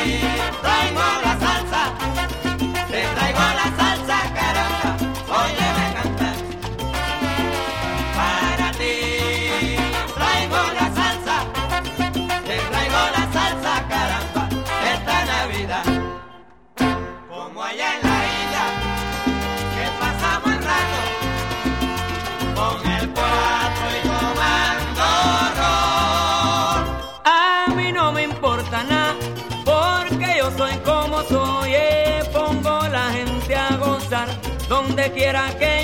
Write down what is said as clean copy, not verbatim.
traigo la salsa, te traigo la salsa, caramba, óyeme cantar. Para ti traigo la salsa, te traigo la salsa, caramba, esta Navidad. Como allá en la isla, que pasamos el rato con el cuatro y tomando ron. A mí no me importa nada, porque yo soy como soy, pongo la gente a gozar, donde quiera que